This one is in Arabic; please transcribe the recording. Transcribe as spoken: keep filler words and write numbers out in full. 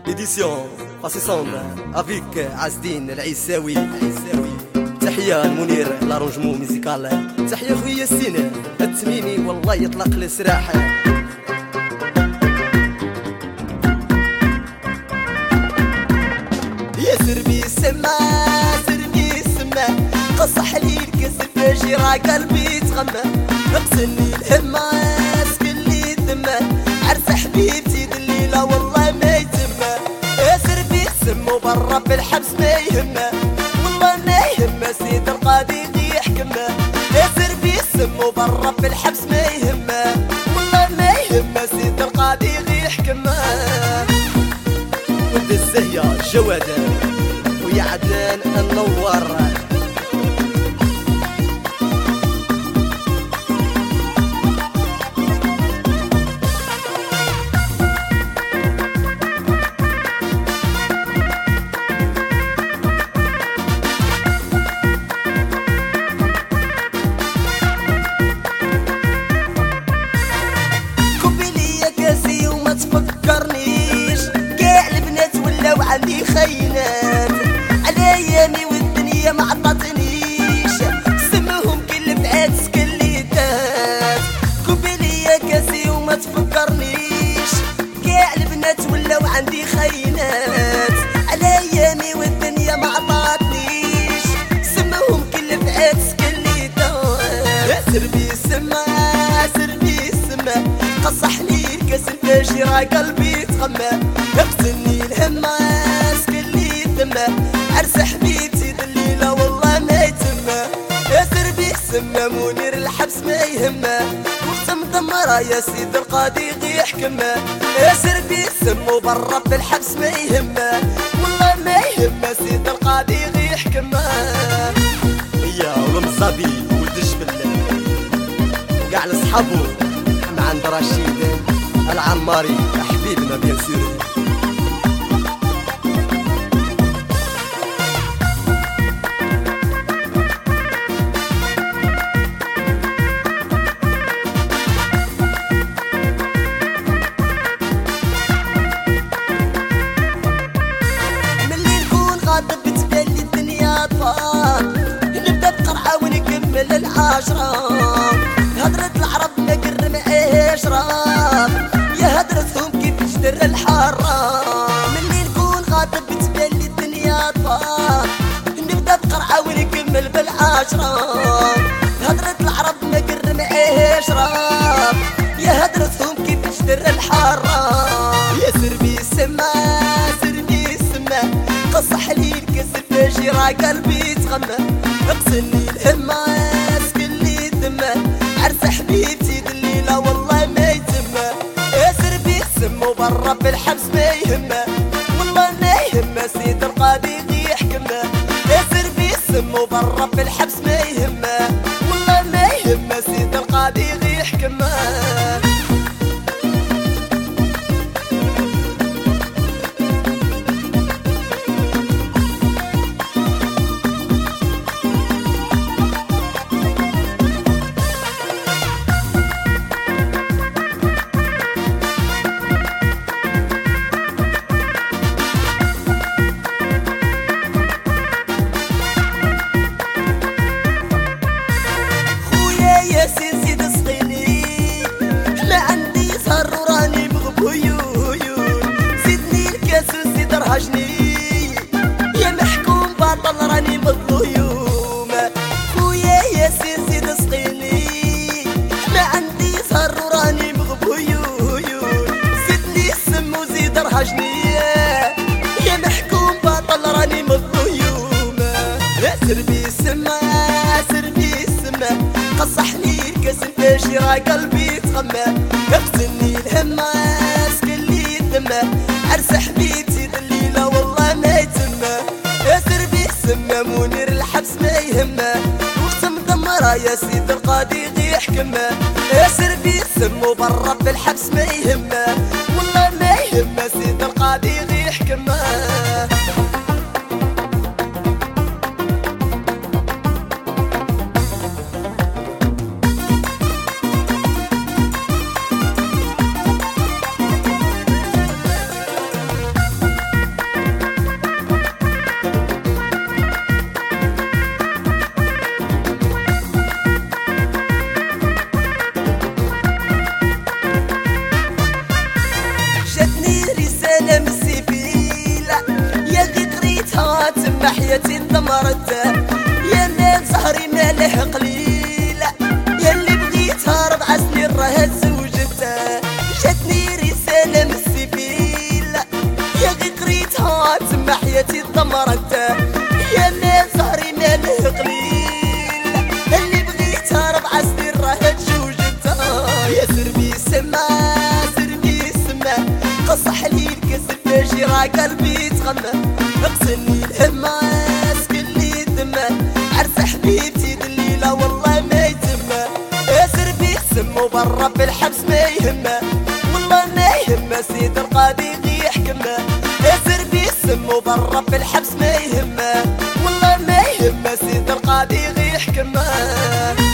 édition passissante avec عزدين العيساوي العيساوي تحية المنير لارونجمون ميزيكال. تحية خويا ياسين التميمي والله يطلق السراح. يا سربي السما سربي السما قصح لي الكسر فاجي راه قلبي تغمى اقتلني الهمة اسكن لي الذمة عرس حبيبتي دليلة والله ما يتمى. يا سربي السما وبرا بالحبس ما يهمه والله ما يهمه سيد القاضي يحكمه. يا سربي السما وبرا بالحبس ما يهمه والله ما يهمه سيد القاضي يحكمه. ود الزهية جوادة ويا عدنان النوار عندي خينات على ايامي والدنيا ما عطاتنيش سمهم كل بعاد سكليتات كوبيليا كاسي وما تفكرنيش كاع البنات ولاو عندي خينات على ايامي والدنيا ما عطاتنيش سمهم كل بعاد سكليتات. سربي السما سربي السما قصح لي الكاس الفاجي راه قلبي تغمى اقتلني الهمة عرس حبيبتي دليلة والله ما يتمه. يا سربي السما منير الحبس ما يهمه وقت مدمرة يا سيد القاضي يحكمه. يا سربي السما وبرا بالحبس ما يهمه والله ما يهمه سيد القاضي يحكمه. يا والمصابي ولد الجبل وكاع لصحابو حنا عند رشيد العماري حبيبنا بيان سور. بتبالي الدنيا طار نبدا بقرعه ونكمل العشره هدرة العرب ما قر معاهاش راب يا هدرتهم كيف تجدر الحاره. ملي نكون غاضب بتبالي الدنيا طار نبدا بقرعه ونكمل بالعشره هدرة العرب ما قر معاهاش راب يا هدرتهم كيف تجدر الحاره. يا سربي السما سربي السما قصح لي الكسر فاجي راه قلبي تغمى اقتلني الهمة اسكن لي الذمة عرس حبيبتي دليلة والله ما يتمه. يا سربي السما وبرا بالحبس ما يهمه والله ما يهمه سيد القاضي يحكمه. يا سربي السما وبرا بالحبس ما يهمه والله ما يهمه سيد القاضي يحكمه. يا محكوم باطل راني مظلوم خويا ياسين زيد سقيني ما عندي زهر وراني مغبويون زدني السم وزيد رهجني يا محكوم باطل راني مظلوم. يا سربي السما سربي السما قصح لي الكاس الفاجي راه قلبي تغمى اقتلني الهمة اسكن لي الذمة عرس حبيبتي دليلة والله ما يتمه. يا سربي السما منير الحبس ما يهمه وقت مدمرة يا سيد القاضي يحكمه. يا سربي السما وبرا بالحبس ما يهمه والله ما يهمه سيد القاضي يحكمه. جاتني رسالة من السفيلة يا غي قريتها تما حياتي انضمرت يا مال سهري ماله قليلة يا اللي بغيتها ربع سنين راها تزوجت جاتني رسالة من السفيلة يا غي قريتها تما حياتي انضمرت يا مال سهري ماله قليلة اللي بغيتها ربع سنين راها تزوجت يا سربي سما سربي سما قصح لي الكسر فاجي راه قلبي تغمى اقتلني الهمة اسكن لي الدمى عرس حبيبتي دليلة والله ما يتمى يا سربي سما وبرا بالحبس ما يهمه والله ما يهمه سيد القاضي غي يحكمه يا سربي سما وبرا بالحبس ما يهمه والله ما يهمه سيد القاضي غي يحكمه